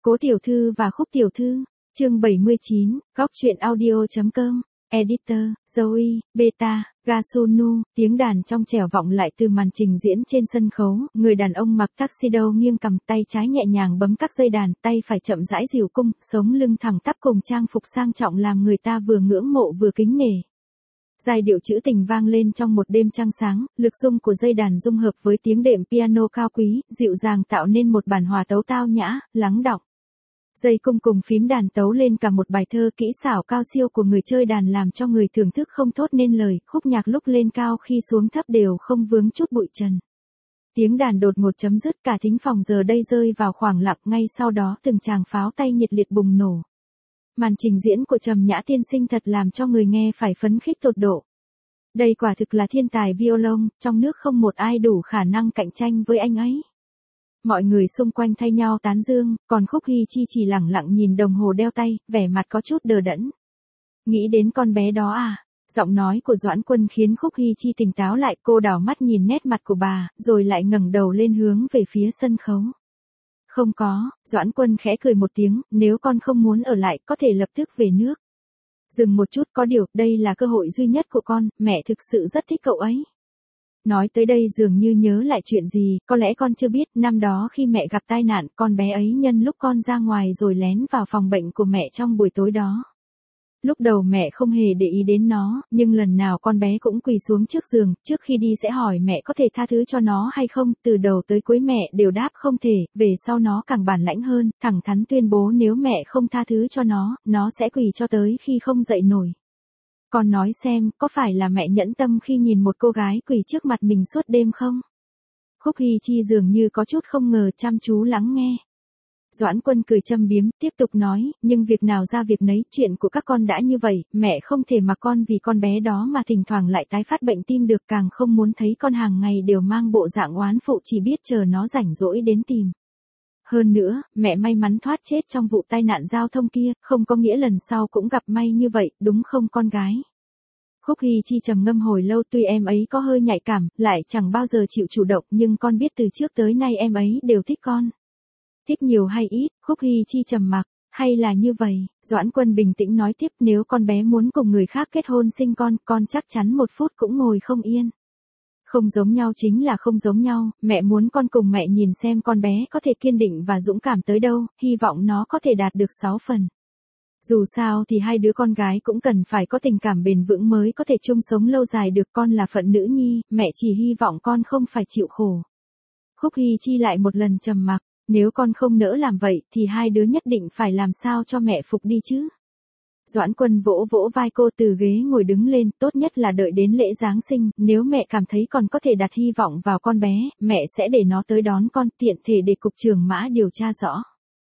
Cố tiểu thư và Khúc tiểu thư, chương 79, góc truyện audio.com, editor, Zoe, Beta, Gasunu, tiếng đàn trong trẻo vọng lại từ màn trình diễn trên sân khấu, người đàn ông mặc tuxedo nghiêng cằm, tay trái nhẹ nhàng bấm các dây đàn, tay phải chậm rãi dìu cung, sống lưng thẳng tắp cùng trang phục sang trọng làm người ta vừa ngưỡng mộ vừa kính nể. Giai điệu trữ tình vang lên trong một đêm trăng sáng, lực rung của dây đàn dung hợp với tiếng đệm piano cao quý, dịu dàng tạo nên một bản hòa tấu tao nhã, lắng đọng. Dây cung cùng phím đàn tấu lên cả một bài thơ kỹ xảo cao siêu của người chơi đàn làm cho người thưởng thức không thốt nên lời, khúc nhạc lúc lên cao khi xuống thấp đều không vướng chút bụi trần. Tiếng đàn đột ngột chấm dứt, cả thính phòng giờ đây rơi vào khoảng lặng, ngay sau đó từng tràng pháo tay nhiệt liệt bùng nổ. Màn trình diễn của Trầm Nhã tiên sinh thật làm cho người nghe phải phấn khích tột độ. Đây quả thực là thiên tài violon, trong nước không một ai đủ khả năng cạnh tranh với anh ấy. Mọi người xung quanh thay nhau tán dương, còn Khúc Hy Chi chỉ lẳng lặng nhìn đồng hồ đeo tay, vẻ mặt có chút đờ đẫn. Nghĩ đến con bé đó à? Giọng nói của Doãn Quân khiến Khúc Hy Chi tỉnh táo lại, cô đảo mắt nhìn nét mặt của bà, rồi lại ngẩng đầu lên hướng về phía sân khấu. Không có, Doãn Quân khẽ cười một tiếng, nếu con không muốn ở lại, có thể lập tức về nước. Dừng một chút, có điều, đây là cơ hội duy nhất của con, mẹ thực sự rất thích cậu ấy. Nói tới đây dường như nhớ lại chuyện gì, có lẽ con chưa biết, năm đó khi mẹ gặp tai nạn, con bé ấy nhân lúc con ra ngoài rồi lén vào phòng bệnh của mẹ trong buổi tối đó. Lúc đầu mẹ không hề để ý đến nó, nhưng lần nào con bé cũng quỳ xuống trước giường, trước khi đi sẽ hỏi mẹ có thể tha thứ cho nó hay không, từ đầu tới cuối mẹ đều đáp không thể, về sau nó càng bản lãnh hơn, thẳng thắn tuyên bố nếu mẹ không tha thứ cho nó sẽ quỳ cho tới khi không dậy nổi. Con nói xem, có phải là mẹ nhẫn tâm khi nhìn một cô gái quỳ trước mặt mình suốt đêm không? Khúc Hy Chi dường như có chút không ngờ, chăm chú lắng nghe. Doãn Quân cười châm biếm, tiếp tục nói, nhưng việc nào ra việc nấy, chuyện của các con đã như vậy, mẹ không thể mà con vì con bé đó mà thỉnh thoảng lại tái phát bệnh tim được, càng không muốn thấy con hàng ngày đều mang bộ dạng oán phụ chỉ biết chờ nó rảnh rỗi đến tìm. Hơn nữa, mẹ may mắn thoát chết trong vụ tai nạn giao thông kia, không có nghĩa lần sau cũng gặp may như vậy, đúng không con gái? Khúc Hy Chi trầm ngâm hồi lâu, tuy em ấy có hơi nhạy cảm, lại chẳng bao giờ chịu chủ động, nhưng con biết từ trước tới nay em ấy đều thích con. Thích nhiều hay ít, Khúc Hy Chi trầm mặc, hay là như vậy, Doãn Quân bình tĩnh nói tiếp, nếu con bé muốn cùng người khác kết hôn sinh con chắc chắn một phút cũng ngồi không yên. Không giống nhau chính là không giống nhau, mẹ muốn con cùng mẹ nhìn xem con bé có thể kiên định và dũng cảm tới đâu, hy vọng nó có thể đạt được 6 phần. Dù sao thì hai đứa con gái cũng cần phải có tình cảm bền vững mới có thể chung sống lâu dài được, con là phận nữ nhi, mẹ chỉ hy vọng con không phải chịu khổ. Khúc Hy Chi lại một lần trầm mặc, nếu con không nỡ làm vậy thì hai đứa nhất định phải làm sao cho mẹ phục đi chứ. Doãn Quân vỗ vỗ vai cô, từ ghế ngồi đứng lên, tốt nhất là đợi đến lễ Giáng sinh, nếu mẹ cảm thấy còn có thể đặt hy vọng vào con bé, mẹ sẽ để nó tới đón con, tiện thể để cục trưởng Mã điều tra rõ.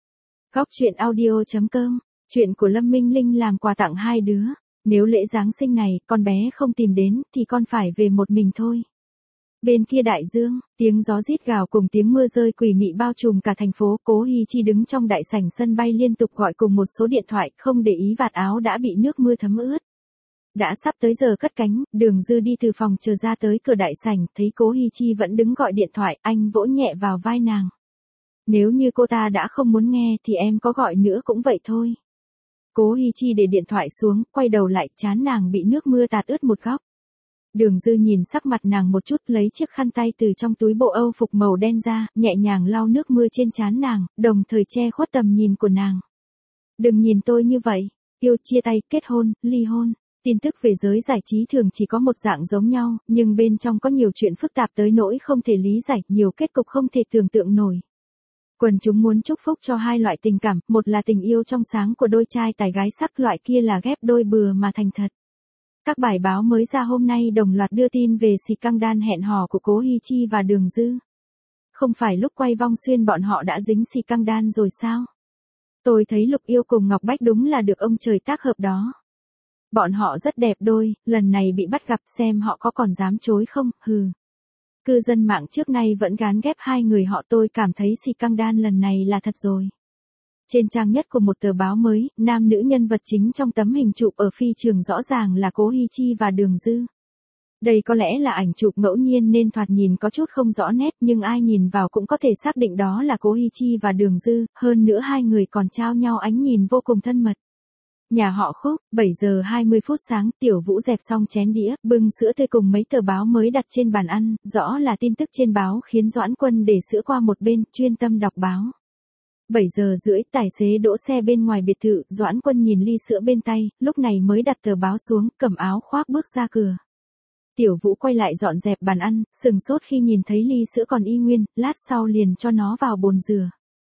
Góc truyện audio.com, chuyện của Lâm Minh Linh làm quà tặng hai đứa, nếu lễ Giáng sinh này con bé không tìm đến thì con phải về một mình thôi. Bên kia đại dương, tiếng gió rít gào cùng tiếng mưa rơi quỷ mị bao trùm cả thành phố, Cố Hy Chi đứng trong đại sảnh sân bay liên tục gọi cùng một số điện thoại, không để ý vạt áo đã bị nước mưa thấm ướt. Đã sắp tới giờ cất cánh, Đường Dư đi từ phòng chờ ra tới cửa đại sảnh, thấy Cố Hy Chi vẫn đứng gọi điện thoại, anh vỗ nhẹ vào vai nàng. Nếu như cô ta đã không muốn nghe thì em có gọi nữa cũng vậy thôi. Cố Hy Chi để điện thoại xuống, quay đầu lại, trán nàng bị nước mưa tạt ướt một góc. Đường Dư nhìn sắc mặt nàng một chút, lấy chiếc khăn tay từ trong túi bộ Âu phục màu đen ra, nhẹ nhàng lau nước mưa trên trán nàng, đồng thời che khuất tầm nhìn của nàng. Đừng nhìn tôi như vậy, yêu, chia tay, kết hôn, ly hôn. Tin tức về giới giải trí thường chỉ có một dạng giống nhau, nhưng bên trong có nhiều chuyện phức tạp tới nỗi không thể lý giải, nhiều kết cục không thể tưởng tượng nổi. Quần chúng muốn chúc phúc cho hai loại tình cảm, một là tình yêu trong sáng của đôi trai tài gái sắc, loại kia là ghép đôi bừa mà thành thật. Các bài báo mới ra hôm nay đồng loạt đưa tin về scandal hẹn hò của Cố Hy Chi và Đường Dư. Không phải lúc quay Vong Xuyên bọn họ đã dính scandal rồi sao? Tôi thấy Lục Yêu cùng Ngọc Bách đúng là được ông trời tác hợp đó. Bọn họ rất đẹp đôi, lần này bị bắt gặp xem họ có còn dám chối không, hừ. Cư dân mạng trước nay vẫn gán ghép hai người họ, tôi cảm thấy scandal lần này là thật rồi. Trên trang nhất của một tờ báo mới, nam nữ nhân vật chính trong tấm hình chụp ở phi trường rõ ràng là Cố Hy Chi và Đường Dư. Đây có lẽ là ảnh chụp ngẫu nhiên nên thoạt nhìn có chút không rõ nét, nhưng ai nhìn vào cũng có thể xác định đó là Cố Hi Chi và Đường Dư, hơn nữa hai người còn trao nhau ánh nhìn vô cùng thân mật. Nhà họ Khúc, 7 giờ 20 phút sáng, Tiểu Vũ dẹp xong chén đĩa, bưng sữa tươi cùng mấy tờ báo mới đặt trên bàn ăn, rõ là tin tức trên báo khiến Doãn Quân để sữa qua một bên, chuyên tâm đọc báo. 7 giờ rưỡi, tài xế đỗ xe bên ngoài biệt thự, Doãn Quân nhìn ly sữa bên tay, lúc này mới đặt tờ báo xuống, cầm áo khoác bước ra cửa. Tiểu Vũ quay lại dọn dẹp bàn ăn, sừng sốt khi nhìn thấy ly sữa còn y nguyên, lát sau liền cho nó vào bồn rửa.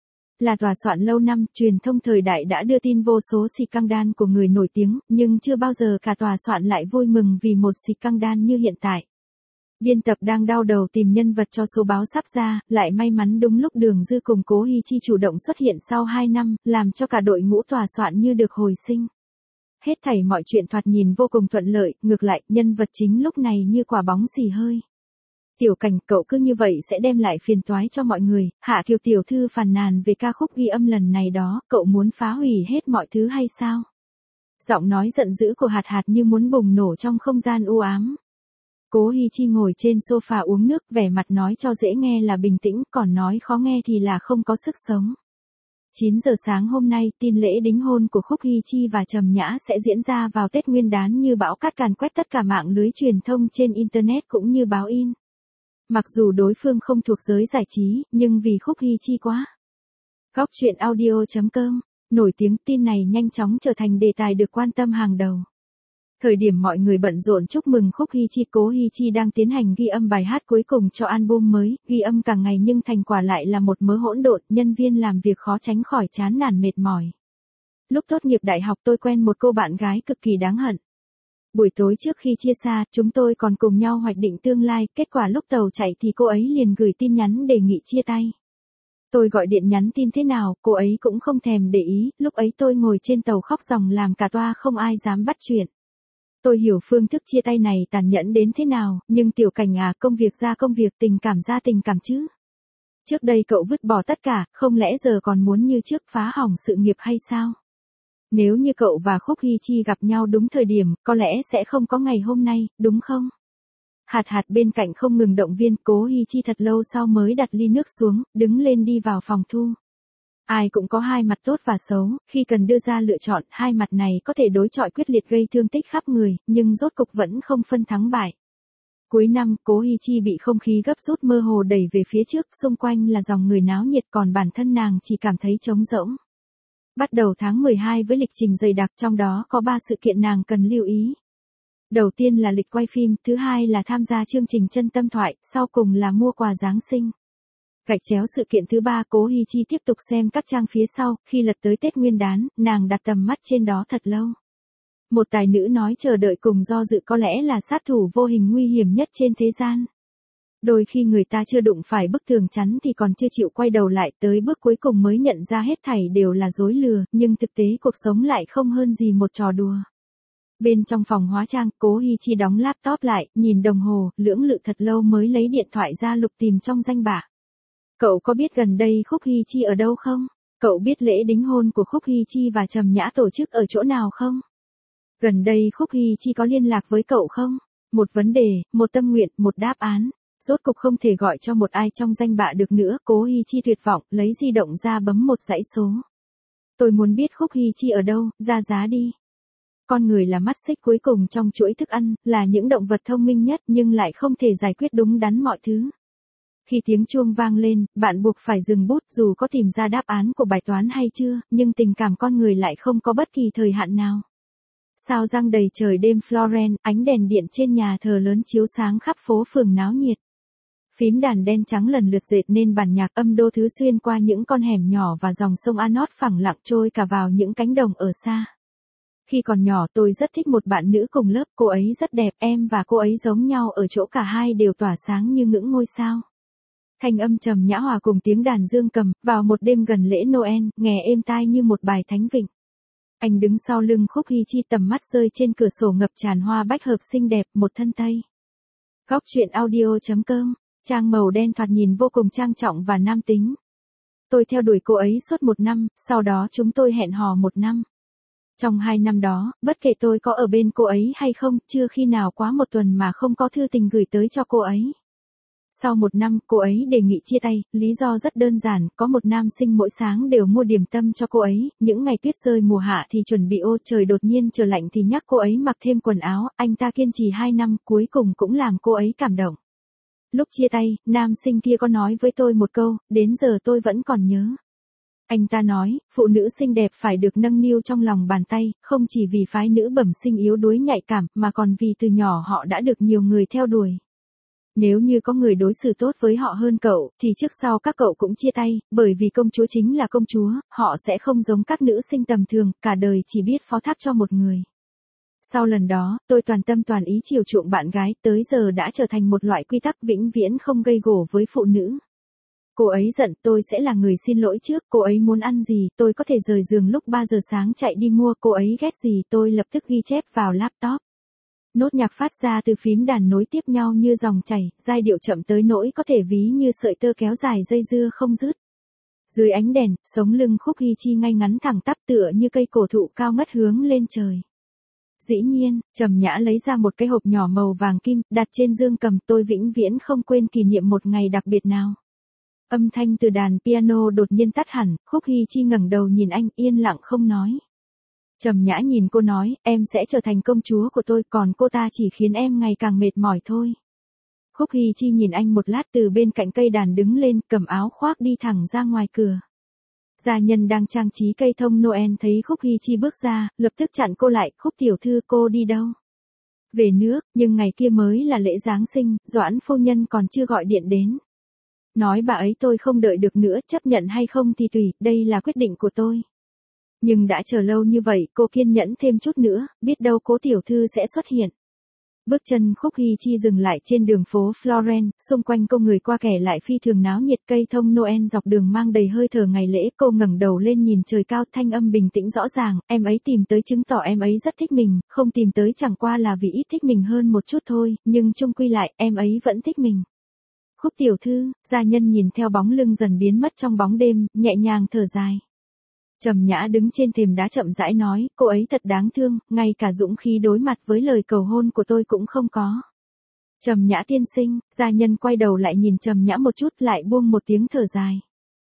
Là tòa soạn lâu năm, truyền thông thời đại đã đưa tin vô số scandal của người nổi tiếng, nhưng chưa bao giờ cả tòa soạn lại vui mừng vì một scandal như hiện tại. Biên tập đang đau đầu tìm nhân vật cho số báo sắp ra, lại may mắn đúng lúc Đường Dư cùng Cố Hi Chi chủ động xuất hiện sau 2 năm, làm cho cả đội ngũ tòa soạn như được hồi sinh. Hết thảy mọi chuyện thoạt nhìn vô cùng thuận lợi, ngược lại, nhân vật chính lúc này như quả bóng xì hơi. Tiểu Cảnh, cậu cứ như vậy sẽ đem lại phiền toái cho mọi người. Hạ Kiều tiểu thư phàn nàn về ca khúc ghi âm lần này đó, cậu muốn phá hủy hết mọi thứ hay sao? Giọng nói giận dữ của Hạt Hạt như muốn bùng nổ trong không gian u ám. Cố Hi Chi ngồi trên sofa uống nước, vẻ mặt nói cho dễ nghe là bình tĩnh, còn nói khó nghe thì là không có sức sống. 9 giờ sáng hôm nay, tin lễ đính hôn của Khúc Hi Chi và Trầm Nhã sẽ diễn ra vào Tết Nguyên đán như bão cát càn quét tất cả mạng lưới truyền thông trên Internet cũng như báo in. Mặc dù đối phương không thuộc giới giải trí, nhưng vì Khúc Hi Chi quá. Góc truyện audio.com, nổi tiếng tin này nhanh chóng trở thành đề tài được quan tâm hàng đầu. Thời điểm mọi người bận rộn chúc mừng Khúc Hi Chi, Cố Hi Chi đang tiến hành ghi âm bài hát cuối cùng cho album mới, ghi âm cả ngày nhưng thành quả lại là một mớ hỗn độn, nhân viên làm việc khó tránh khỏi chán nản mệt mỏi. Lúc tốt nghiệp đại học tôi quen một cô bạn gái cực kỳ đáng hận. Buổi tối trước khi chia xa, chúng tôi còn cùng nhau hoạch định tương lai, kết quả lúc tàu chạy thì cô ấy liền gửi tin nhắn đề nghị chia tay. Tôi gọi điện nhắn tin thế nào, cô ấy cũng không thèm để ý, lúc ấy tôi ngồi trên tàu khóc ròng làm cả toa không ai dám bắt chuyện. Tôi hiểu phương thức chia tay này tàn nhẫn đến thế nào, nhưng Tiểu Cảnh à, công việc ra công việc, tình cảm ra tình cảm chứ. Trước đây cậu vứt bỏ tất cả, không lẽ giờ còn muốn như trước phá hỏng sự nghiệp hay sao? Nếu như cậu và Khúc Hi Chi gặp nhau đúng thời điểm, có lẽ sẽ không có ngày hôm nay, đúng không? Hạt Hạt bên cạnh không ngừng động viên. Cố Hi Chi thật lâu sau mới đặt ly nước xuống, đứng lên đi vào phòng thu. Ai cũng có hai mặt tốt và xấu, khi cần đưa ra lựa chọn, hai mặt này có thể đối chọi quyết liệt gây thương tích khắp người, nhưng rốt cục vẫn không phân thắng bại. Cuối năm, Cố Hi Chi bị không khí gấp rút mơ hồ đẩy về phía trước, xung quanh là dòng người náo nhiệt, còn bản thân nàng chỉ cảm thấy trống rỗng. Bắt đầu tháng 12 với lịch trình dày đặc, trong đó có 3 sự kiện nàng cần lưu ý. Đầu tiên là lịch quay phim, thứ hai là tham gia chương trình Chân Tâm Thoại, sau cùng là mua quà Giáng sinh. Gạch chéo sự kiện thứ 3, Cố Hi Chi tiếp tục xem các trang phía sau, khi lật tới Tết Nguyên đán, nàng đặt tầm mắt trên đó thật lâu. Một tài nữ nói chờ đợi cùng do dự có lẽ là sát thủ vô hình nguy hiểm nhất trên thế gian. Đôi khi người ta chưa đụng phải bức tường chắn thì còn chưa chịu quay đầu lại, tới bước cuối cùng mới nhận ra hết thảy đều là dối lừa, nhưng thực tế cuộc sống lại không hơn gì một trò đùa. Bên trong phòng hóa trang, Cố Hi Chi đóng laptop lại, nhìn đồng hồ, lưỡng lự thật lâu mới lấy điện thoại ra lục tìm trong danh bạ. Cậu có biết gần đây Khúc Hi Chi ở đâu không? Cậu biết lễ đính hôn của Khúc Hi Chi và Trầm Nhã tổ chức ở chỗ nào không? Gần đây Khúc Hi Chi có liên lạc với cậu không? Một vấn đề, một tâm nguyện, một đáp án. Rốt cục không thể gọi cho một ai trong danh bạ được nữa, Cố Hi Chi tuyệt vọng, lấy di động ra bấm một dãy số. Tôi muốn biết Khúc Hi Chi ở đâu, ra giá đi. Con người là mắt xích cuối cùng trong chuỗi thức ăn, là những động vật thông minh nhất nhưng lại không thể giải quyết đúng đắn mọi thứ. Khi tiếng chuông vang lên, bạn buộc phải dừng bút dù có tìm ra đáp án của bài toán hay chưa, nhưng tình cảm con người lại không có bất kỳ thời hạn nào. Sao răng đầy trời đêm Florence, ánh đèn điện trên nhà thờ lớn chiếu sáng khắp phố phường náo nhiệt. Phím đàn đen trắng lần lượt dệt nên bản nhạc âm đô thứ xuyên qua những con hẻm nhỏ và dòng sông Anot phẳng lặng trôi cả vào những cánh đồng ở xa. Khi còn nhỏ tôi rất thích một bạn nữ cùng lớp, cô ấy rất đẹp, em và cô ấy giống nhau ở chỗ cả hai đều tỏa sáng như ngưỡng ngôi sao. Thanh âm trầm nhã hòa cùng tiếng đàn dương cầm, vào một đêm gần lễ Noel, nghe êm tai như một bài thánh vịnh. Anh đứng sau lưng Khúc Hi Chi, tầm mắt rơi trên cửa sổ ngập tràn hoa bách hợp xinh đẹp, một thân tây. Góc truyện audio.com, trang màu đen thoạt nhìn vô cùng trang trọng và nam tính. Tôi theo đuổi cô ấy suốt 1 năm, sau đó chúng tôi hẹn hò 1 năm. Trong 2 năm đó, bất kể tôi có ở bên cô ấy hay không, chưa khi nào quá 1 tuần mà không có thư tình gửi tới cho cô ấy. Sau 1 năm, cô ấy đề nghị chia tay, lý do rất đơn giản, có một nam sinh mỗi sáng đều mua điểm tâm cho cô ấy, những ngày tuyết rơi mùa hạ thì chuẩn bị ô trời đột nhiên trở lạnh thì nhắc cô ấy mặc thêm quần áo, anh ta kiên trì 2 năm, cuối cùng cũng làm cô ấy cảm động. Lúc chia tay, nam sinh kia có nói với tôi một câu, đến giờ tôi vẫn còn nhớ. Anh ta nói, phụ nữ xinh đẹp phải được nâng niu trong lòng bàn tay, không chỉ vì phái nữ bẩm sinh yếu đuối nhạy cảm, mà còn vì từ nhỏ họ đã được nhiều người theo đuổi. Nếu như có người đối xử tốt với họ hơn cậu, thì trước sau các cậu cũng chia tay, bởi vì công chúa chính là công chúa, họ sẽ không giống các nữ sinh tầm thường, cả đời chỉ biết phó thác cho một người. Sau lần đó, tôi toàn tâm toàn ý chiều chuộng bạn gái, tới giờ đã trở thành một loại quy tắc vĩnh viễn không gây gổ với phụ nữ. Cô ấy giận, tôi sẽ là người xin lỗi trước, cô ấy muốn ăn gì, tôi có thể rời giường lúc 3 giờ sáng chạy đi mua, cô ấy ghét gì, tôi lập tức ghi chép vào laptop. Nốt nhạc phát ra từ phím đàn nối tiếp nhau như dòng chảy, giai điệu chậm tới nỗi có thể ví như sợi tơ kéo dài dây dưa không dứt. Dưới ánh đèn, sống lưng Khúc Hy Chi ngay ngắn thẳng tắp tựa như cây cổ thụ cao ngất hướng lên trời. Dĩ nhiên, Trầm Nhã lấy ra một cái hộp nhỏ màu vàng kim, đặt trên dương cầm, tôi vĩnh viễn không quên kỷ niệm một ngày đặc biệt nào. Âm thanh từ đàn piano đột nhiên tắt hẳn, Khúc Hy Chi ngẩng đầu nhìn anh, yên lặng không nói. Trầm Nhã nhìn cô nói, em sẽ trở thành công chúa của tôi, còn cô ta chỉ khiến em ngày càng mệt mỏi thôi. Khúc Hy Chi nhìn anh một lát từ bên cạnh cây đàn đứng lên, cầm áo khoác đi thẳng ra ngoài cửa. Gia nhân đang trang trí cây thông Noel thấy Khúc Hy Chi bước ra, lập tức chặn cô lại, Khúc tiểu thư cô đi đâu? Về nước, nhưng ngày kia mới là lễ Giáng sinh, Doãn phu nhân còn chưa gọi điện đến. Nói bà ấy tôi không đợi được nữa, chấp nhận hay không thì tùy, đây là quyết định của tôi. Nhưng đã chờ lâu như vậy, cô kiên nhẫn thêm chút nữa, biết đâu cố tiểu thư sẽ xuất hiện. Bước chân Khúc Hy Chi dừng lại trên đường phố Florence, xung quanh cô người qua kẻ lại phi thường náo nhiệt, cây thông Noel dọc đường mang đầy hơi thở ngày lễ, cô ngẩng đầu lên nhìn trời cao, thanh âm bình tĩnh rõ ràng, em ấy tìm tới chứng tỏ em ấy rất thích mình, không tìm tới chẳng qua là vì ít thích mình hơn một chút thôi, nhưng chung quy lại, em ấy vẫn thích mình. Khúc tiểu thư, gia nhân nhìn theo bóng lưng dần biến mất trong bóng đêm, nhẹ nhàng thở dài. Trầm Nhã đứng trên thềm đá chậm rãi nói, cô ấy thật đáng thương, ngay cả dũng khí đối mặt với lời cầu hôn của tôi cũng không có. Trầm Nhã tiên sinh, gia nhân quay đầu lại nhìn Trầm Nhã một chút lại buông một tiếng thở dài.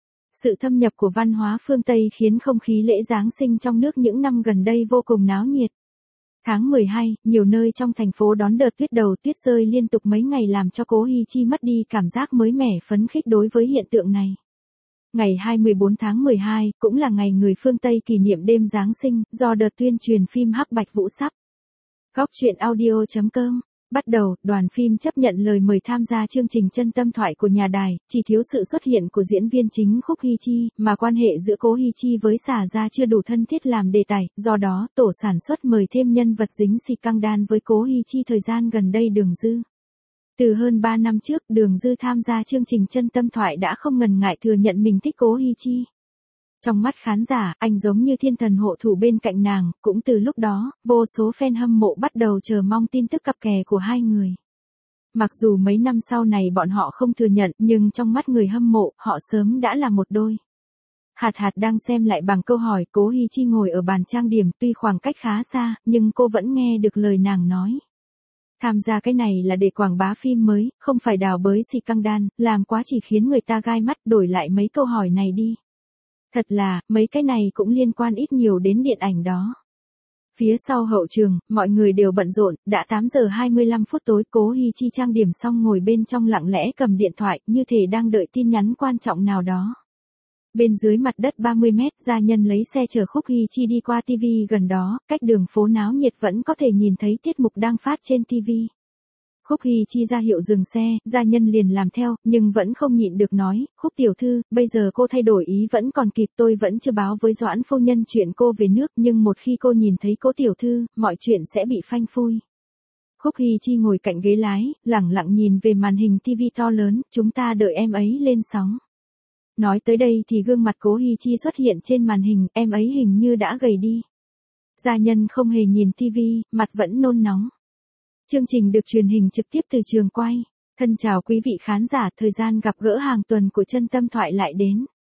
Sự thâm nhập của văn hóa phương Tây khiến không khí lễ Giáng sinh trong nước những năm gần đây vô cùng náo nhiệt. Tháng 12, nhiều nơi trong thành phố đón đợt tuyết đầu, tuyết rơi liên tục mấy ngày làm cho Cố Hy Chi mất đi cảm giác mới mẻ phấn khích đối với hiện tượng này. Ngày 24 tháng 12, cũng là ngày người phương Tây kỷ niệm đêm Giáng sinh, do đợt tuyên truyền phim Hắc Bạch Vũ sắp. Góc truyện audio.com. Bắt đầu, đoàn phim chấp nhận lời mời tham gia chương trình Chân Tâm Thoại của nhà đài, chỉ thiếu sự xuất hiện của diễn viên chính Khúc Hy Chi, mà quan hệ giữa Cố Hy Chi với Xà Gia chưa đủ thân thiết làm đề tài, do đó tổ sản xuất mời thêm nhân vật dính scandal với Cố Hy Chi thời gian gần đây Đường Dư. Từ hơn 3 năm trước, Đường Dư tham gia chương trình Chân Tâm Thoại đã không ngần ngại thừa nhận mình thích Cố Hy Chi. Trong mắt khán giả, anh giống như thiên thần hộ thủ bên cạnh nàng, cũng từ lúc đó, vô số fan hâm mộ bắt đầu chờ mong tin tức cặp kè của hai người. Mặc dù mấy năm sau này bọn họ không thừa nhận, nhưng trong mắt người hâm mộ, họ sớm đã là một đôi. Hạt Hạt đang xem lại bằng câu hỏi, Cố Hy Chi ngồi ở bàn trang điểm, tuy khoảng cách khá xa, nhưng cô vẫn nghe được lời nàng nói. Tham gia cái này là để quảng bá phim mới, không phải đào bới scandal, làm quá chỉ khiến người ta gai mắt, đổi lại mấy câu hỏi này đi. Thật là, mấy cái này cũng liên quan ít nhiều đến điện ảnh đó. Phía sau hậu trường, mọi người đều bận rộn, đã 8 giờ 25 phút tối, Cố Hy Chi trang điểm xong ngồi bên trong lặng lẽ cầm điện thoại, như thể đang đợi tin nhắn quan trọng nào đó. Bên dưới mặt đất 30 mét, gia nhân lấy xe chở Khúc Hy Chi đi qua TV gần đó, cách đường phố náo nhiệt vẫn có thể nhìn thấy tiết mục đang phát trên TV. Khúc Hy Chi ra hiệu dừng xe, gia nhân liền làm theo, nhưng vẫn không nhịn được nói, Khúc tiểu thư, bây giờ cô thay đổi ý vẫn còn kịp, tôi vẫn chưa báo với Doãn phu nhân chuyện cô về nước, nhưng một khi cô nhìn thấy Cố tiểu thư, mọi chuyện sẽ bị phanh phui. Khúc Hy Chi ngồi cạnh ghế lái, lẳng lặng nhìn về màn hình TV to lớn, chúng ta đợi em ấy lên sóng. Nói tới đây thì gương mặt Cố Hy Chi xuất hiện trên màn hình, em ấy hình như đã gầy đi. Gia nhân không hề nhìn TV, mặt vẫn nôn nóng. Chương trình được truyền hình trực tiếp từ trường quay. Thân chào quý vị khán giả, thời gian gặp gỡ hàng tuần của Chân Tâm Thoại lại đến.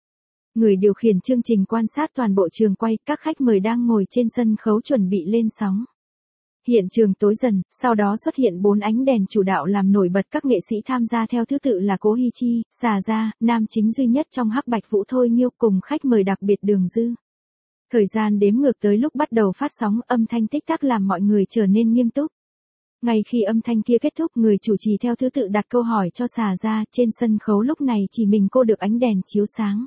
Người điều khiển chương trình quan sát toàn bộ trường quay, các khách mời đang ngồi trên sân khấu chuẩn bị lên sóng. Hiện trường tối dần, sau đó xuất hiện 4 ánh đèn chủ đạo làm nổi bật các nghệ sĩ tham gia theo thứ tự là Cố Hi Chi, Xà Gia, nam chính duy nhất trong Hắc Bạch Vũ Thôi Nghiêu cùng khách mời đặc biệt Đường Dư. Thời gian đếm ngược tới lúc bắt đầu phát sóng, âm thanh tích tắc làm mọi người trở nên nghiêm túc. Ngay khi âm thanh kia kết thúc, người chủ trì theo thứ tự đặt câu hỏi cho Xà Gia, trên sân khấu lúc này chỉ mình cô được ánh đèn chiếu sáng.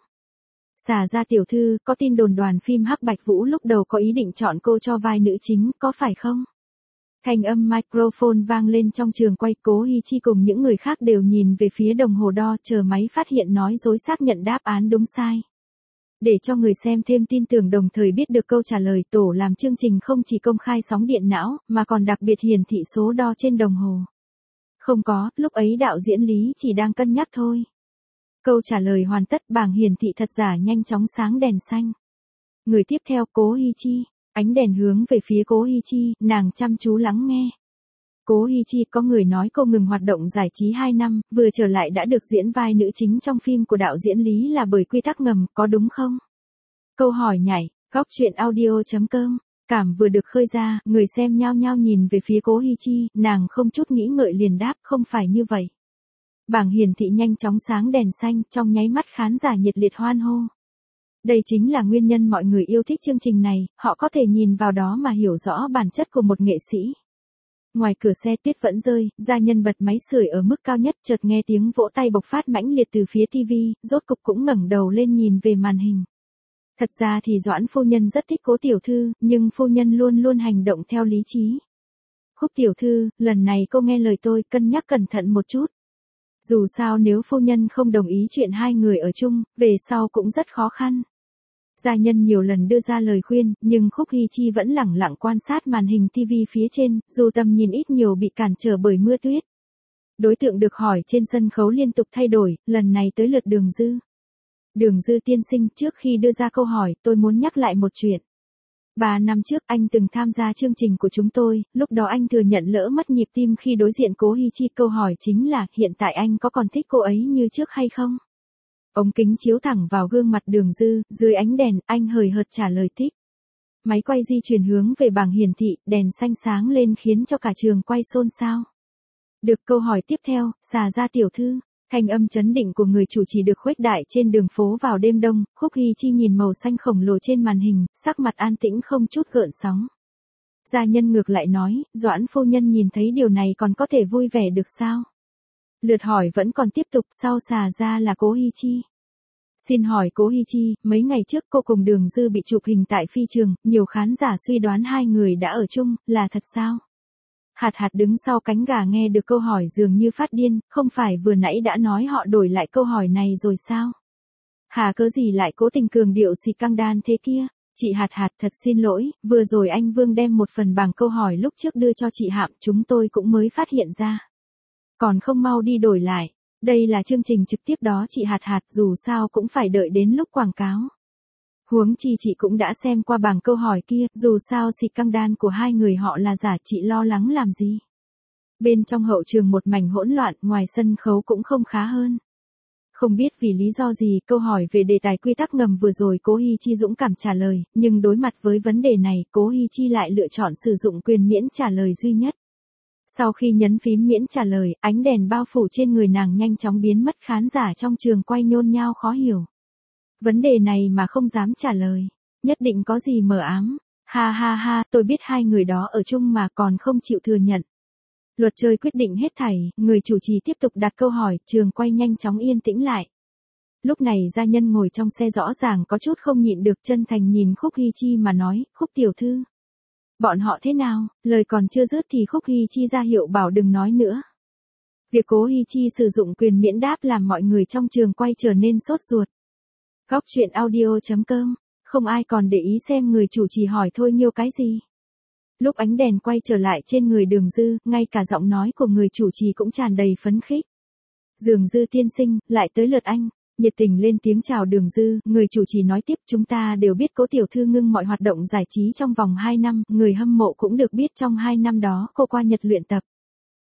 Xà Gia tiểu thư, có tin đồn đoàn phim Hắc Bạch Vũ lúc đầu có ý định chọn cô cho vai nữ chính, có phải không? Thanh âm microphone vang lên trong trường quay, Cố Hi Chi cùng những người khác đều nhìn về phía đồng hồ đo chờ máy phát hiện nói dối xác nhận đáp án đúng sai. Để cho người xem thêm tin tưởng đồng thời biết được câu trả lời, tổ làm chương trình không chỉ công khai sóng điện não, mà còn đặc biệt hiển thị số đo trên đồng hồ. Không có, lúc ấy đạo diễn Lý chỉ đang cân nhắc thôi. Câu trả lời hoàn tất, bảng hiển thị thật giả nhanh chóng sáng đèn xanh. Người tiếp theo, Cố Hi Chi. Ánh đèn hướng về phía Cố Hi Chi, nàng chăm chú lắng nghe. Cố Hi Chi, có người nói cô ngừng hoạt động giải trí 2 năm, vừa trở lại đã được diễn vai nữ chính trong phim của đạo diễn Lý là bởi quy tắc ngầm, có đúng không? Câu hỏi nhảy, góc truyện audio.com. Cảm vừa được khơi ra, người xem nhao nhao nhìn về phía Cố Hi Chi, nàng không chút nghĩ ngợi liền đáp, không phải như vậy. Bảng hiển thị nhanh chóng sáng đèn xanh, trong nháy mắt khán giả nhiệt liệt hoan hô. Đây chính là nguyên nhân mọi người yêu thích chương trình này, họ có thể nhìn vào đó mà hiểu rõ bản chất của một nghệ sĩ. Ngoài cửa xe tuyết vẫn rơi, gia nhân bật máy sưởi ở mức cao nhất, chợt nghe tiếng vỗ tay bộc phát mãnh liệt từ phía TV, rốt cục cũng ngẩng đầu lên nhìn về màn hình. Thật ra thì Doãn phu nhân rất thích Cố tiểu thư, nhưng phu nhân luôn luôn hành động theo lý trí. Khúc tiểu thư, lần này cô nghe lời tôi, cân nhắc cẩn thận một chút. Dù sao nếu phu nhân không đồng ý chuyện hai người ở chung, về sau cũng rất khó khăn. Gia nhân nhiều lần đưa ra lời khuyên, nhưng Khúc Hi Chi vẫn lẳng lặng quan sát màn hình TV phía trên, dù tầm nhìn ít nhiều bị cản trở bởi mưa tuyết. Đối tượng được hỏi trên sân khấu liên tục thay đổi, lần này tới lượt Đường Dư. Đường Dư tiên sinh, trước khi đưa ra câu hỏi, tôi muốn nhắc lại một chuyện. 3 năm trước anh từng tham gia chương trình của chúng tôi, lúc đó anh thừa nhận lỡ mất nhịp tim khi đối diện Cố Hi Chi. Câu hỏi chính là, hiện tại anh có còn thích cô ấy như trước hay không? Ống kính chiếu thẳng vào gương mặt Đường Dư, dưới ánh đèn, anh hời hợt trả lời thích. Máy quay di chuyển hướng về bảng hiển thị, đèn xanh sáng lên khiến cho cả trường quay xôn xao. Được câu hỏi tiếp theo, Xà Gia tiểu thư, thanh âm chấn định của người chủ trì được khuếch đại trên đường phố vào đêm đông, Khúc Hi Chi nhìn màu xanh khổng lồ trên màn hình, sắc mặt an tĩnh không chút gợn sóng. Gia nhân ngược lại nói, Doãn phu nhân nhìn thấy điều này còn có thể vui vẻ được sao? Lượt hỏi vẫn còn tiếp tục, sau Xà Gia là Cố Hi Chi. Xin hỏi Cố Hi Chi, mấy ngày trước cô cùng Đường Dư bị chụp hình tại phi trường, nhiều khán giả suy đoán hai người đã ở chung, là thật sao? Hạt hạt đứng sau cánh gà nghe được câu hỏi dường như phát điên, không phải vừa nãy đã nói họ đổi lại câu hỏi này rồi sao? Hà cớ gì lại cố tình cường điệu xì căng đan thế kia? Chị hạt hạt thật xin lỗi, vừa rồi anh Vương đem một phần bảng câu hỏi lúc trước đưa cho chị Hạm, chúng tôi cũng mới phát hiện ra. Còn không mau đi đổi lại, đây là chương trình trực tiếp đó chị hạt hạt, dù sao cũng phải đợi đến lúc quảng cáo. Huống chi chị cũng đã xem qua bảng câu hỏi kia, dù sao xịt căng đan của hai người họ là giả, chị lo lắng làm gì. Bên trong hậu trường một mảnh hỗn loạn, ngoài sân khấu cũng không khá hơn. Không biết vì lý do gì, câu hỏi về đề tài quy tắc ngầm vừa rồi Cố Hi Chi dũng cảm trả lời, nhưng đối mặt với vấn đề này, Cố Hi Chi lại lựa chọn sử dụng quyền miễn trả lời duy nhất. Sau khi nhấn phím miễn trả lời, ánh đèn bao phủ trên người nàng nhanh chóng biến mất, khán giả trong trường quay nhôn nhao khó hiểu. Vấn đề này mà không dám trả lời, nhất định có gì mờ ám. Ha ha ha, tôi biết hai người đó ở chung mà còn không chịu thừa nhận. Luật chơi quyết định hết thảy, người chủ trì tiếp tục đặt câu hỏi, trường quay nhanh chóng yên tĩnh lại. Lúc này gia nhân ngồi trong xe rõ ràng có chút không nhịn được, chân thành nhìn Khúc Hi Chi mà nói, Khúc tiểu thư. Bọn họ thế nào? Lời còn chưa dứt thì Khúc Hi Chi ra hiệu bảo đừng nói nữa. Việc Cố Hi Chi sử dụng quyền miễn đáp làm mọi người trong trường quay trở nên sốt ruột. Góc truyện audio.com, không ai còn để ý xem người chủ trì hỏi thôi nhiêu cái gì. Lúc ánh đèn quay trở lại trên người Đường Dư, ngay cả giọng nói của người chủ trì cũng tràn đầy phấn khích. Đường Dư tiên sinh, lại tới lượt anh. Nhiệt tình lên tiếng chào Đường Dư, người chủ trì nói tiếp, chúng ta đều biết Cố tiểu thư ngưng mọi hoạt động giải trí trong vòng 2 năm, người hâm mộ cũng được biết trong 2 năm đó cô qua Nhật luyện tập.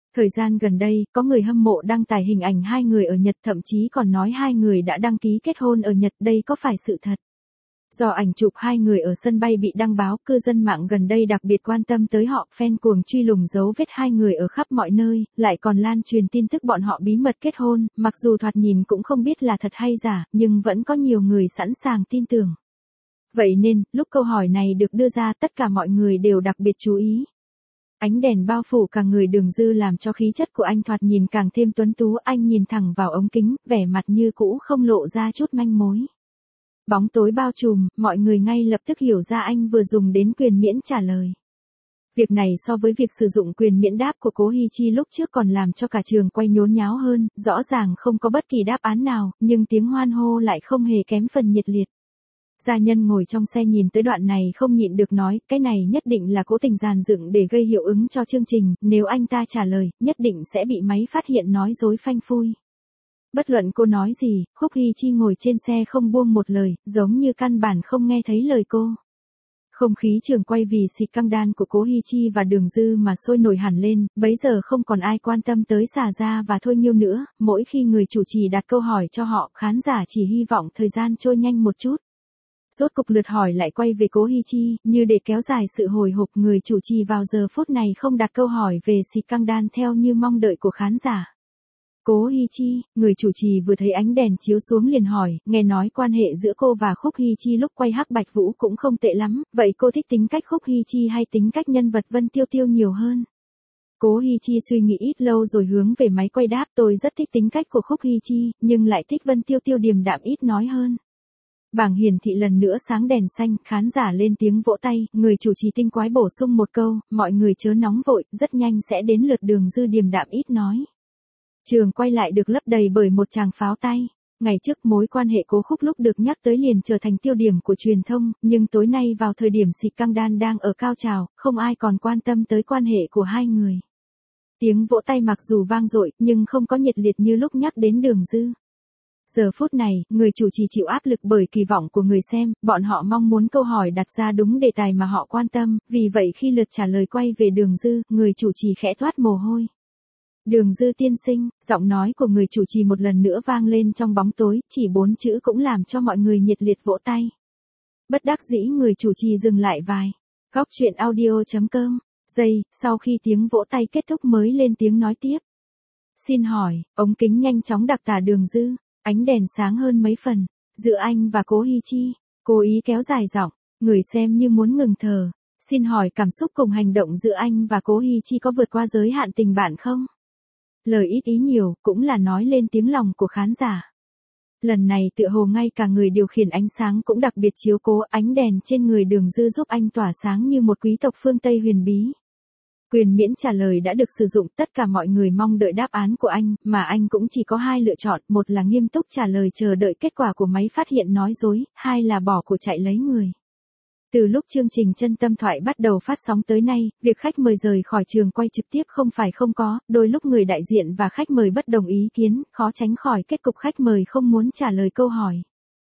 Thời gian gần đây, có người hâm mộ đăng tải hình ảnh hai người ở Nhật, thậm chí còn nói hai người đã đăng ký kết hôn ở Nhật, đây có phải sự thật? Do ảnh chụp hai người ở sân bay bị đăng báo, cư dân mạng gần đây đặc biệt quan tâm tới họ, fan cuồng truy lùng dấu vết hai người ở khắp mọi nơi, lại còn lan truyền tin tức bọn họ bí mật kết hôn, mặc dù thoạt nhìn cũng không biết là thật hay giả, nhưng vẫn có nhiều người sẵn sàng tin tưởng. Vậy nên, lúc câu hỏi này được đưa ra, tất cả mọi người đều đặc biệt chú ý. Ánh đèn bao phủ cả người Đường Dư làm cho khí chất của anh thoạt nhìn càng thêm tuấn tú, anh nhìn thẳng vào ống kính, vẻ mặt như cũ không lộ ra chút manh mối. Bóng tối bao trùm, mọi người ngay lập tức hiểu ra anh vừa dùng đến quyền miễn trả lời. Việc này so với việc sử dụng quyền miễn đáp của Cố Hi Chi lúc trước còn làm cho cả trường quay nhốn nháo hơn, rõ ràng không có bất kỳ đáp án nào, nhưng tiếng hoan hô lại không hề kém phần nhiệt liệt. Gia nhân ngồi trong xe nhìn tới đoạn này không nhịn được nói, cái này nhất định là cố tình dàn dựng để gây hiệu ứng cho chương trình, nếu anh ta trả lời, nhất định sẽ bị máy phát hiện nói dối phanh phui. Bất luận cô nói gì, Khúc Hi Chi ngồi trên xe không buông một lời, giống như căn bản không nghe thấy lời cô. Không khí trường quay vì xịt căng đan của Cố Hi Chi và Đường Dư mà sôi nổi hẳn lên, bấy giờ không còn ai quan tâm tới Xà Gia và Thôi Nhiêu nữa, mỗi khi người chủ trì đặt câu hỏi cho họ, khán giả chỉ hy vọng thời gian trôi nhanh một chút. Rốt cục lượt hỏi lại quay về Cố Hi Chi, như để kéo dài sự hồi hộp, người chủ trì vào giờ phút này không đặt câu hỏi về xịt căng đan theo như mong đợi của khán giả. Cố Hi Chi, người chủ trì vừa thấy ánh đèn chiếu xuống liền hỏi, nghe nói quan hệ giữa cô và Khúc Hi Chi lúc quay Hắc Bạch Vũ cũng không tệ lắm, vậy cô thích tính cách Khúc Hi Chi hay tính cách nhân vật Vân Tiêu Tiêu nhiều hơn? Cố Hi Chi suy nghĩ ít lâu rồi hướng về máy quay đáp, tôi rất thích tính cách của Khúc Hi Chi, nhưng lại thích Vân Tiêu Tiêu điềm đạm ít nói hơn. Bảng hiển thị lần nữa sáng đèn xanh, khán giả lên tiếng vỗ tay, người chủ trì tinh quái bổ sung một câu, mọi người chớ nóng vội, rất nhanh sẽ đến lượt Đường Dư điềm đạm ít nói. Trường quay lại được lấp đầy bởi một tràng pháo tay. Ngày trước mối quan hệ Cố Khúc lúc được nhắc tới liền trở thành tiêu điểm của truyền thông, nhưng tối nay vào thời điểm xịt căng đan đang ở cao trào, không ai còn quan tâm tới quan hệ của hai người. Tiếng vỗ tay mặc dù vang dội, nhưng không có nhiệt liệt như lúc nhắc đến Đường Dư. Giờ phút này, người chủ trì chịu áp lực bởi kỳ vọng của người xem, bọn họ mong muốn câu hỏi đặt ra đúng đề tài mà họ quan tâm, vì vậy khi lượt trả lời quay về Đường Dư, người chủ trì khẽ toát mồ hôi. Đường Dư tiên sinh, giọng nói của người chủ trì một lần nữa vang lên trong bóng tối, chỉ 4 chữ cũng làm cho mọi người nhiệt liệt vỗ tay. Bất đắc dĩ người chủ trì dừng lại vài. Góc truyện audio.com. Giây, sau khi tiếng vỗ tay kết thúc mới lên tiếng nói tiếp. Xin hỏi, ống kính nhanh chóng đặc tả Đường Dư, ánh đèn sáng hơn mấy phần, giữa anh và Cố Hi Chi, cố ý kéo dài giọng, người xem như muốn ngừng thở. Xin hỏi cảm xúc cùng hành động giữa anh và Cố Hi Chi có vượt qua giới hạn tình bạn không? Lời ít ý nhiều, cũng là nói lên tiếng lòng của khán giả. Lần này tựa hồ ngay cả người điều khiển ánh sáng cũng đặc biệt chiếu cố, ánh đèn trên người Đường Dư giúp anh tỏa sáng như một quý tộc phương Tây huyền bí. Quyền miễn trả lời đã được sử dụng, tất cả mọi người mong đợi đáp án của anh, mà anh cũng chỉ có hai lựa chọn, một là nghiêm túc trả lời chờ đợi kết quả của máy phát hiện nói dối, hai là bỏ cuộc chạy lấy người. Từ lúc chương trình Chân Tâm Thoại bắt đầu phát sóng tới nay, việc khách mời rời khỏi trường quay trực tiếp không phải không có, đôi lúc người đại diện và khách mời bất đồng ý kiến, khó tránh khỏi kết cục khách mời không muốn trả lời câu hỏi.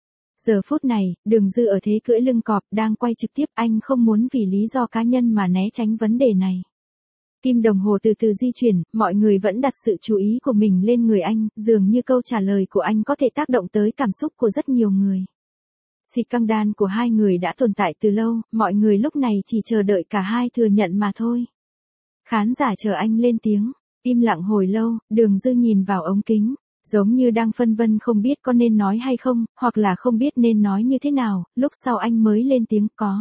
Giờ phút này, Đường Dư ở thế cưỡi lưng cọp đang quay trực tiếp, anh không muốn vì lý do cá nhân mà né tránh vấn đề này. Kim đồng hồ từ từ di chuyển, mọi người vẫn đặt sự chú ý của mình lên người anh, dường như câu trả lời của anh có thể tác động tới cảm xúc của rất nhiều người. Xịt căng đan của hai người đã tồn tại từ lâu, mọi người lúc này chỉ chờ đợi cả hai thừa nhận mà thôi. Khán giả chờ anh lên tiếng, im lặng hồi lâu, Đường Dư nhìn vào ống kính, giống như đang phân vân không biết có nên nói hay không, hoặc là không biết nên nói như thế nào, lúc sau anh mới lên tiếng có.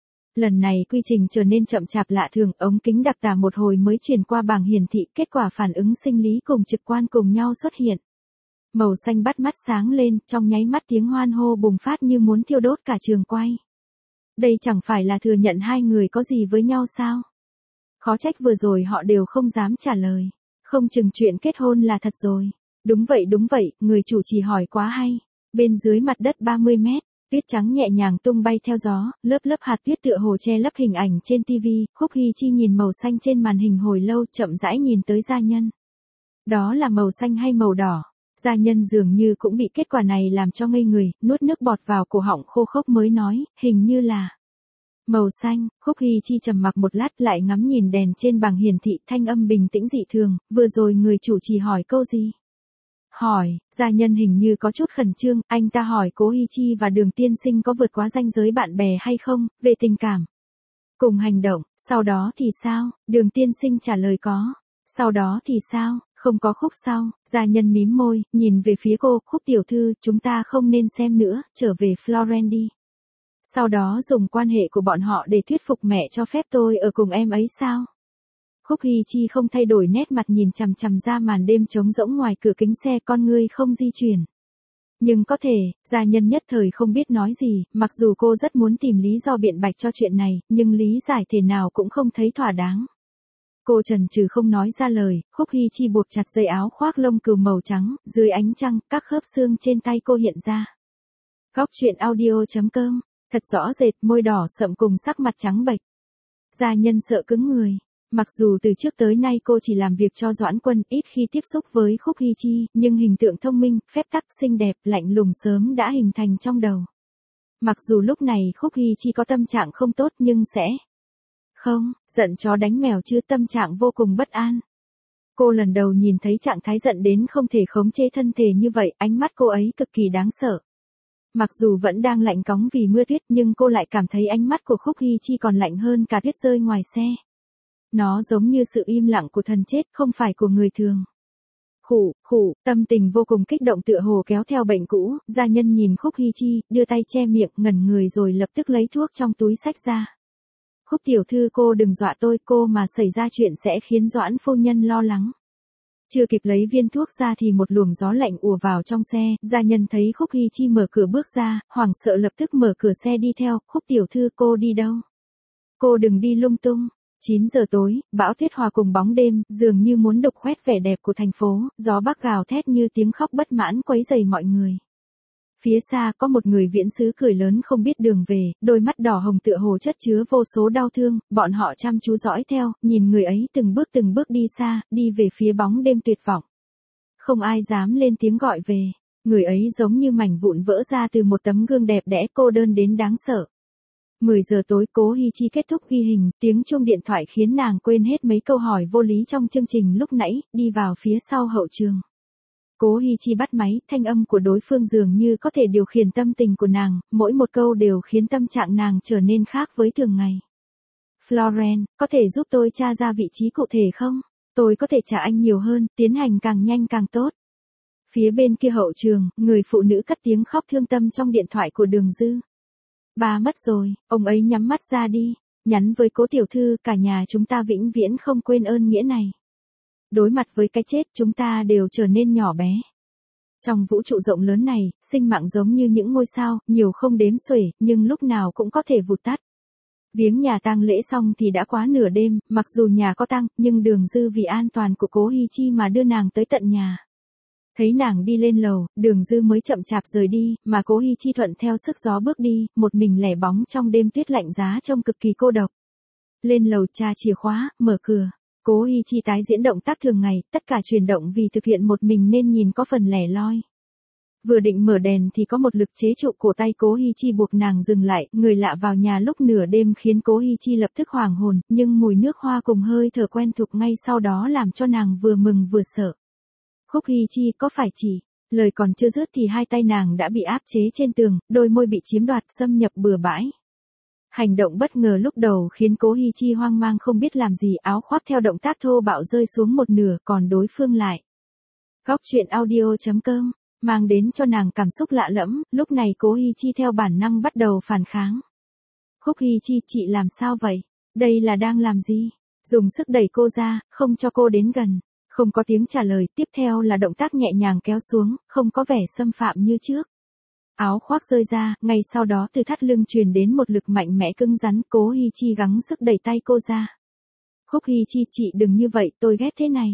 Lần này quy trình trở nên chậm chạp lạ thường, ống kính đặc tả một hồi mới truyền qua bảng hiển thị, kết quả phản ứng sinh lý cùng trực quan cùng nhau xuất hiện. Màu xanh bắt mắt sáng lên, trong nháy mắt tiếng hoan hô bùng phát như muốn thiêu đốt cả trường quay. Đây chẳng phải là thừa nhận hai người có gì với nhau sao? Khó trách vừa rồi họ đều không dám trả lời. Không chừng chuyện kết hôn là thật rồi. Đúng vậy, người chủ trì hỏi quá hay. Bên dưới mặt đất 30 mét, tuyết trắng nhẹ nhàng tung bay theo gió, lớp lớp hạt tuyết tựa hồ che lấp hình ảnh trên tivi. Khúc Hi Chi nhìn màu xanh trên màn hình hồi lâu, chậm rãi nhìn tới gia nhân. Đó là màu xanh hay màu đỏ? Gia nhân dường như cũng bị kết quả này làm cho ngây người, nuốt nước bọt vào cổ họng khô khốc mới nói, hình như là Màu xanh, Khúc Hy Chi trầm mặc một lát lại ngắm nhìn đèn trên bảng hiển thị, thanh âm bình tĩnh dị thường, vừa rồi người chủ trì hỏi câu gì? Hỏi, gia nhân hình như có chút khẩn trương, anh ta hỏi Cố Hy Chi và Đường tiên sinh có vượt quá ranh giới bạn bè hay không, về tình cảm. Cùng hành động, sau đó thì sao? Đường tiên sinh trả lời có. Sau đó thì sao? Không có khúc sau, gia nhân mím môi, nhìn về phía cô, Khúc tiểu thư, chúng ta không nên xem nữa, trở về Florence đi. Sau đó dùng quan hệ của bọn họ để thuyết phục mẹ cho phép tôi ở cùng em ấy sao? Khúc Hy Chi không thay đổi nét mặt nhìn chằm chằm ra màn đêm trống rỗng ngoài cửa kính xe, con ngươi không di chuyển. Nhưng có thể, gia nhân nhất thời không biết nói gì, mặc dù cô rất muốn tìm lý do biện bạch cho chuyện này, nhưng lý giải thế nào cũng không thấy thỏa đáng. Cô chần chừ không nói ra lời, Khúc Hy Chi buộc chặt dây áo khoác lông cừu màu trắng, dưới ánh trăng, các khớp xương trên tay cô hiện ra. Góc truyện audio.com, thật rõ rệt, môi đỏ sậm cùng sắc mặt trắng bệch. Gia nhân sợ cứng người. Mặc dù từ trước tới nay cô chỉ làm việc cho Doãn Quân, ít khi tiếp xúc với Khúc Hy Chi, nhưng hình tượng thông minh, phép tắc, xinh đẹp, lạnh lùng sớm đã hình thành trong đầu. Mặc dù lúc này Khúc Hy Chi có tâm trạng không tốt nhưng sẽ không, giận chó đánh mèo chứ, tâm trạng vô cùng bất an. Cô lần đầu nhìn thấy trạng thái giận đến không thể khống chế thân thể như vậy, ánh mắt cô ấy cực kỳ đáng sợ. Mặc dù vẫn đang lạnh cóng vì mưa tuyết nhưng cô lại cảm thấy ánh mắt của Khúc Hy Chi còn lạnh hơn cả tuyết rơi ngoài xe. Nó giống như sự im lặng của thần chết, không phải của người thường. Khụ, tâm tình vô cùng kích động tựa hồ kéo theo bệnh cũ, gia nhân nhìn Khúc Hy Chi, đưa tay che miệng, ngẩn người rồi lập tức lấy thuốc trong túi xách ra. Khúc tiểu thư, cô đừng dọa tôi, cô mà xảy ra chuyện sẽ khiến Doãn phu nhân lo lắng. Chưa kịp lấy viên thuốc ra thì một luồng gió lạnh ùa vào trong xe, gia nhân thấy Khúc Hy Chi mở cửa bước ra, hoảng sợ lập tức mở cửa xe đi theo. Khúc tiểu thư, cô đi đâu? Cô đừng đi lung tung. 9 giờ tối, bão tuyết hòa cùng bóng đêm, dường như muốn đục khoét vẻ đẹp của thành phố, gió bắc gào thét như tiếng khóc bất mãn quấy rầy mọi người. Phía xa có một người viễn xứ cười lớn không biết đường về, đôi mắt đỏ hồng tựa hồ chất chứa vô số đau thương, bọn họ chăm chú dõi theo, nhìn người ấy từng bước đi xa, đi về phía bóng đêm tuyệt vọng. Không ai dám lên tiếng gọi về, người ấy giống như mảnh vụn vỡ ra từ một tấm gương đẹp đẽ, cô đơn đến đáng sợ. 10 giờ tối, Cố Hy Chi kết thúc ghi hình, tiếng chuông điện thoại khiến nàng quên hết mấy câu hỏi vô lý trong chương trình lúc nãy, đi vào phía sau hậu trường. Cố Hy Chi bắt máy, thanh âm của đối phương dường như có thể điều khiển tâm tình của nàng, mỗi một câu đều khiến tâm trạng nàng trở nên khác với thường ngày. Florence, có thể giúp tôi tra ra vị trí cụ thể không? Tôi có thể trả anh nhiều hơn, tiến hành càng nhanh càng tốt. Phía bên kia hậu trường, người phụ nữ cất tiếng khóc thương tâm trong điện thoại của Đường Dư. Ba mất rồi, ông ấy nhắm mắt ra đi, nhắn với Cố tiểu thư, cả nhà chúng ta vĩnh viễn không quên ơn nghĩa này. Đối mặt với cái chết, chúng ta đều trở nên nhỏ bé. Trong vũ trụ rộng lớn này, sinh mạng giống như những ngôi sao, nhiều không đếm xuể, nhưng lúc nào cũng có thể vụt tắt. Viếng nhà tang lễ xong thì đã quá nửa đêm, mặc dù nhà có tang, nhưng Đường Dư vì an toàn của Cố Hy Chi mà đưa nàng tới tận nhà. Thấy nàng đi lên lầu, Đường Dư mới chậm chạp rời đi, mà Cố Hy Chi thuận theo sức gió bước đi, một mình lẻ bóng trong đêm tuyết lạnh giá trông cực kỳ cô độc. Lên lầu tra chìa khóa, mở cửa. Cố Hy Chi tái diễn động tác thường ngày, tất cả chuyển động vì thực hiện một mình nên nhìn có phần lẻ loi. Vừa định mở đèn thì có một lực chế trụ cổ tay Cố Hy Chi buộc nàng dừng lại, người lạ vào nhà lúc nửa đêm khiến Cố Hy Chi lập tức hoảng hồn, nhưng mùi nước hoa cùng hơi thở quen thuộc ngay sau đó làm cho nàng vừa mừng vừa sợ. Khúc Hy Chi, có phải chỉ, lời còn chưa dứt thì hai tay nàng đã bị áp chế trên tường, đôi môi bị chiếm đoạt, xâm nhập bừa bãi. Hành động bất ngờ lúc đầu khiến Cố Hy Chi hoang mang không biết làm gì, áo khoác theo động tác thô bạo rơi xuống một nửa, còn đối phương lại. Góc truyện audio.com, mang đến cho nàng cảm xúc lạ lẫm, lúc này Cố Hy Chi theo bản năng bắt đầu phản kháng. Khúc Hy Chi, chị làm sao vậy? Đây là đang làm gì? Dùng sức đẩy cô ra, không cho cô đến gần. Không có tiếng trả lời, tiếp theo là động tác nhẹ nhàng kéo xuống, không có vẻ xâm phạm như trước. Áo khoác rơi ra, ngay sau đó từ thắt lưng truyền đến một lực mạnh mẽ cứng rắn, Cố Hy Chi gắng sức đẩy tay cô ra. Khúc Hy Chi, chị đừng như vậy, tôi ghét thế này.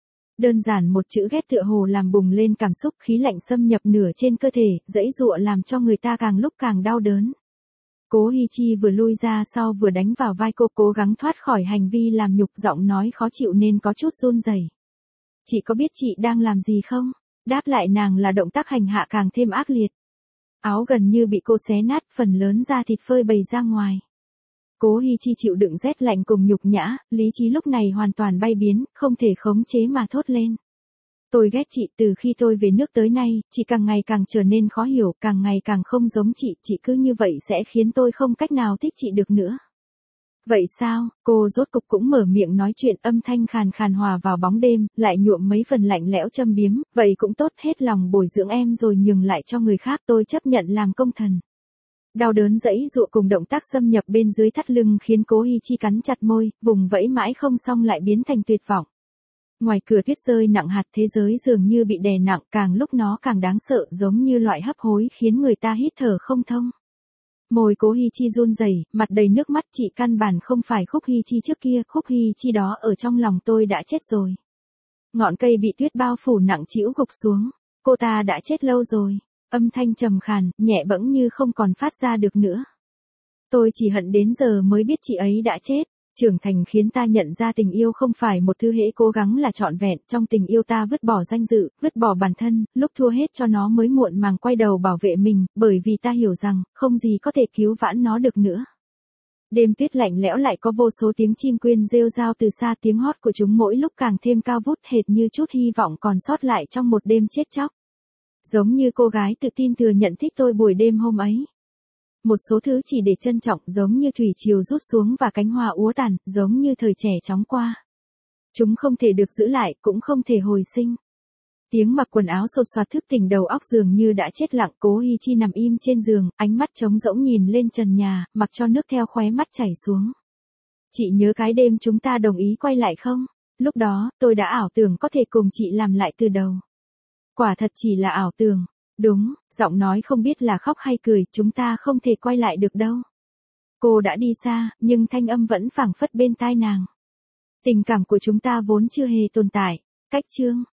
Đơn giản một chữ ghét tựa hồ làm bùng lên cảm xúc, khí lạnh xâm nhập nửa trên cơ thể, dãy dụa làm cho người ta càng lúc càng đau đớn. Cố Hy Chi vừa lui ra sau vừa đánh vào vai cô, cố gắng thoát khỏi hành vi làm nhục, giọng nói khó chịu nên có chút run rẩy. Chị có biết chị đang làm gì không? Đáp lại nàng là động tác hành hạ càng thêm ác liệt. Áo gần như bị cô xé nát, phần lớn da thịt phơi bày ra ngoài. Cố Hi Chi chịu đựng rét lạnh cùng nhục nhã, lý trí lúc này hoàn toàn bay biến, không thể khống chế mà thốt lên. Tôi ghét chị, từ khi tôi về nước tới nay, chị càng ngày càng trở nên khó hiểu, càng ngày càng không giống chị cứ như vậy sẽ khiến tôi không cách nào thích chị được nữa. Vậy sao, cô rốt cục cũng mở miệng nói chuyện, âm thanh khàn khàn hòa vào bóng đêm, lại nhuộm mấy phần lạnh lẽo châm biếm, vậy cũng tốt, hết lòng bồi dưỡng em rồi nhường lại cho người khác, tôi chấp nhận làm công thần. Đau đớn giãy giụa cùng động tác xâm nhập bên dưới thắt lưng khiến Cố Hi Chi cắn chặt môi, vùng vẫy mãi không xong lại biến thành tuyệt vọng. Ngoài cửa tuyết rơi nặng hạt, thế giới dường như bị đè nặng, càng lúc nó càng đáng sợ, giống như loại hấp hối khiến người ta hít thở không thông. Môi Cố Hi Chi run rẩy, mặt đầy nước mắt, chị căn bản không phải Khúc Hi Chi trước kia, Khúc Hi Chi đó ở trong lòng tôi đã chết rồi. Ngọn cây bị tuyết bao phủ nặng trĩu gục xuống, cô ta đã chết lâu rồi. Âm thanh trầm khàn, nhẹ bẫng như không còn phát ra được nữa. Tôi chỉ hận đến giờ mới biết chị ấy đã chết. Trưởng thành khiến ta nhận ra tình yêu không phải một thứ hễ cố gắng là trọn vẹn, trong tình yêu ta vứt bỏ danh dự, vứt bỏ bản thân, lúc thua hết cho nó mới muộn màng quay đầu bảo vệ mình, bởi vì ta hiểu rằng, không gì có thể cứu vãn nó được nữa. Đêm tuyết lạnh lẽo lại có vô số tiếng chim quyên rêu rao từ xa, tiếng hót của chúng mỗi lúc càng thêm cao vút, hệt như chút hy vọng còn sót lại trong một đêm chết chóc. Giống như cô gái tự tin thừa nhận thích tôi buổi đêm hôm ấy. Một số thứ chỉ để trân trọng, giống như thủy triều rút xuống và cánh hoa úa tàn, giống như thời trẻ chóng qua. Chúng không thể được giữ lại, cũng không thể hồi sinh. Tiếng mặc quần áo sột soạt thức tỉnh đầu óc, dường như đã chết lặng. Cố Hi Chi nằm im trên giường, ánh mắt trống rỗng nhìn lên trần nhà, mặc cho nước theo khóe mắt chảy xuống. Chị nhớ cái đêm chúng ta đồng ý quay lại không? Lúc đó, tôi đã ảo tưởng có thể cùng chị làm lại từ đầu. Quả thật chỉ là ảo tưởng. Đúng, giọng nói không biết là khóc hay cười, chúng ta không thể quay lại được đâu. Cô đã đi xa, nhưng thanh âm vẫn phảng phất bên tai nàng. Tình cảm của chúng ta vốn chưa hề tồn tại. Cách chương